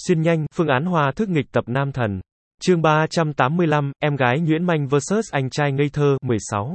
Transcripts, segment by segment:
Xuyên nhanh, phương án hòa thức nghịch tập nam thần. Chương 385, em gái nhuyễn manh vs anh trai ngây thơ, 16.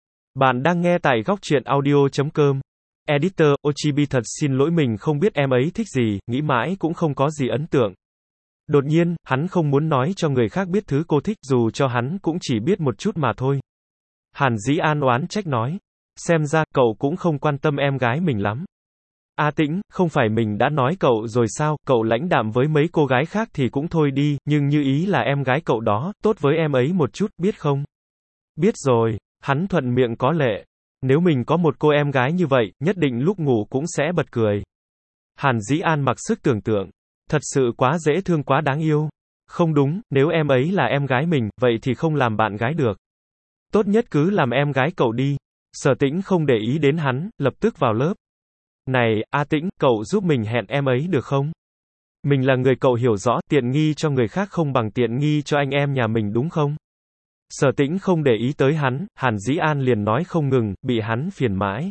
Bạn đang nghe tại góc truyện audio.com. Editor, Ochibi thật xin lỗi, mình không biết em ấy thích gì, nghĩ mãi cũng không có gì ấn tượng. Đột nhiên, hắn không muốn nói cho người khác biết thứ cô thích, dù cho hắn cũng chỉ biết một chút mà thôi. Hàn Dĩ An oán trách nói. Xem ra, cậu cũng không quan tâm em gái mình lắm. A Tĩnh, không phải mình đã nói cậu rồi sao, cậu lãnh đạm với mấy cô gái khác thì cũng thôi đi, nhưng như ý là em gái cậu đó, tốt với em ấy một chút, biết không? Biết rồi, hắn thuận miệng có lệ. Nếu mình có một cô em gái như vậy, nhất định lúc ngủ cũng sẽ bật cười. Hàn Dĩ An mặc sức tưởng tượng. Thật sự quá dễ thương, quá đáng yêu. Không đúng, nếu em ấy là em gái mình, vậy thì không làm bạn gái được. Tốt nhất cứ làm em gái cậu đi. Sở Tĩnh không để ý đến hắn, lập tức vào lớp. Này, A Tĩnh, cậu giúp mình hẹn em ấy được không? Mình là người cậu hiểu rõ, tiện nghi cho người khác không bằng tiện nghi cho anh em nhà mình đúng không? Sở Tĩnh không để ý tới hắn, Hàn Dĩ An liền nói không ngừng, bị hắn phiền mãi.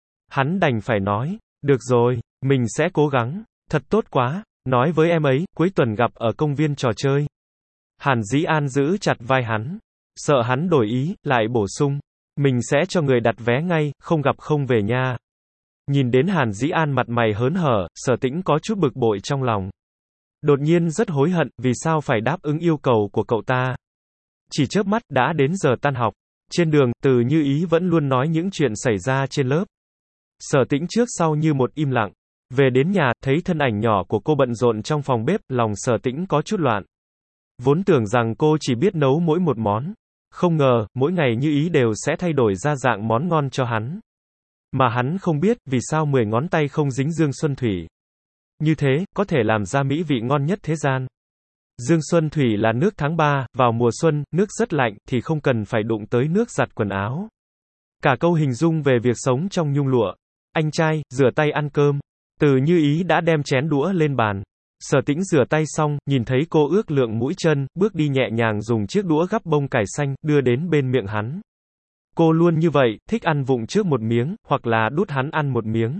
Hắn đành phải nói, được rồi, mình sẽ cố gắng, thật tốt quá, nói với em ấy, cuối tuần gặp ở công viên trò chơi. Hàn Dĩ An giữ chặt vai hắn, sợ hắn đổi ý, lại bổ sung, mình sẽ cho người đặt vé ngay, không gặp không về nha. Nhìn đến Hàn Dĩ An mặt mày hớn hở, Sở Tĩnh có chút bực bội trong lòng. Đột nhiên rất hối hận, vì sao phải đáp ứng yêu cầu của cậu ta. Chỉ chớp mắt, đã đến giờ tan học. Trên đường, Từ Như Ý vẫn luôn nói những chuyện xảy ra trên lớp. Sở Tĩnh trước sau như một im lặng. Về đến nhà, thấy thân ảnh nhỏ của cô bận rộn trong phòng bếp, lòng Sở Tĩnh có chút loạn. Vốn tưởng rằng cô chỉ biết nấu mỗi một món. Không ngờ, mỗi ngày Như Ý đều sẽ thay đổi ra dạng món ngon cho hắn. Mà hắn không biết, vì sao 10 ngón tay không dính Dương Xuân Thủy. Như thế, có thể làm ra mỹ vị ngon nhất thế gian. Dương Xuân Thủy là nước tháng 3, vào mùa xuân, nước rất lạnh, thì không cần phải đụng tới nước giặt quần áo. Cả câu hình dung về việc sống trong nhung lụa. Anh trai, rửa tay ăn cơm. Từ Như Ý đã đem chén đũa lên bàn. Sở Tĩnh rửa tay xong, nhìn thấy cô ước lượng mũi chân, bước đi nhẹ nhàng dùng chiếc đũa gắp bông cải xanh, đưa đến bên miệng hắn. Cô luôn như vậy, thích ăn vụng trước một miếng, hoặc là đút hắn ăn một miếng.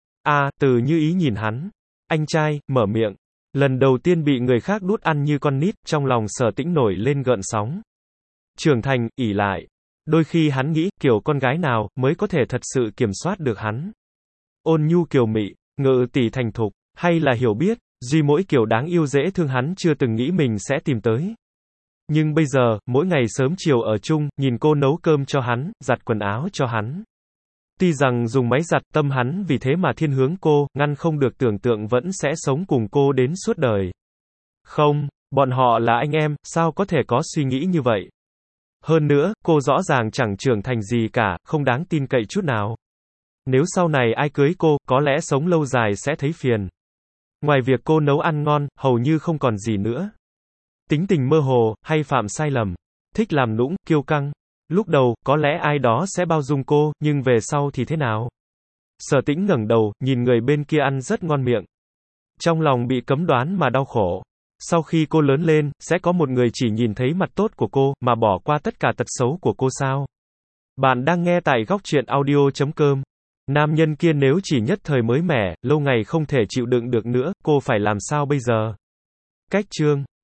Từ Như Ý nhìn hắn. Anh trai, mở miệng. Lần đầu tiên bị người khác đút ăn như con nít, trong lòng Sở Tĩnh nổi lên gợn sóng. Trưởng thành, ỷ lại. Đôi khi hắn nghĩ, kiểu con gái nào, mới có thể thật sự kiểm soát được hắn. Ôn nhu kiều mị, ngự tỷ thành thục, hay là hiểu biết, duy mỗi kiểu đáng yêu dễ thương hắn chưa từng nghĩ mình sẽ tìm tới. Nhưng bây giờ, mỗi ngày sớm chiều ở chung, nhìn cô nấu cơm cho hắn, giặt quần áo cho hắn. Tuy rằng dùng máy giặt, tâm hắn vì thế mà thiên hướng cô, ngăn không được tưởng tượng vẫn sẽ sống cùng cô đến suốt đời. Không, bọn họ là anh em, sao có thể có suy nghĩ như vậy? Hơn nữa, cô rõ ràng chẳng trưởng thành gì cả, không đáng tin cậy chút nào. Nếu sau này ai cưới cô, có lẽ sống lâu dài sẽ thấy phiền. Ngoài việc cô nấu ăn ngon, hầu như không còn gì nữa. Tính tình mơ hồ, hay phạm sai lầm. Thích làm nũng, kiêu căng. Lúc đầu, có lẽ ai đó sẽ bao dung cô, nhưng về sau thì thế nào? Sở Tĩnh ngẩng đầu, nhìn người bên kia ăn rất ngon miệng. Trong lòng bị cấm đoán mà đau khổ. Sau khi cô lớn lên, sẽ có một người chỉ nhìn thấy mặt tốt của cô, mà bỏ qua tất cả tật xấu của cô sao? Bạn đang nghe tại góc truyện audio.com. Nam nhân kia nếu chỉ nhất thời mới mẻ, lâu ngày không thể chịu đựng được nữa, cô phải làm sao bây giờ? Cách chương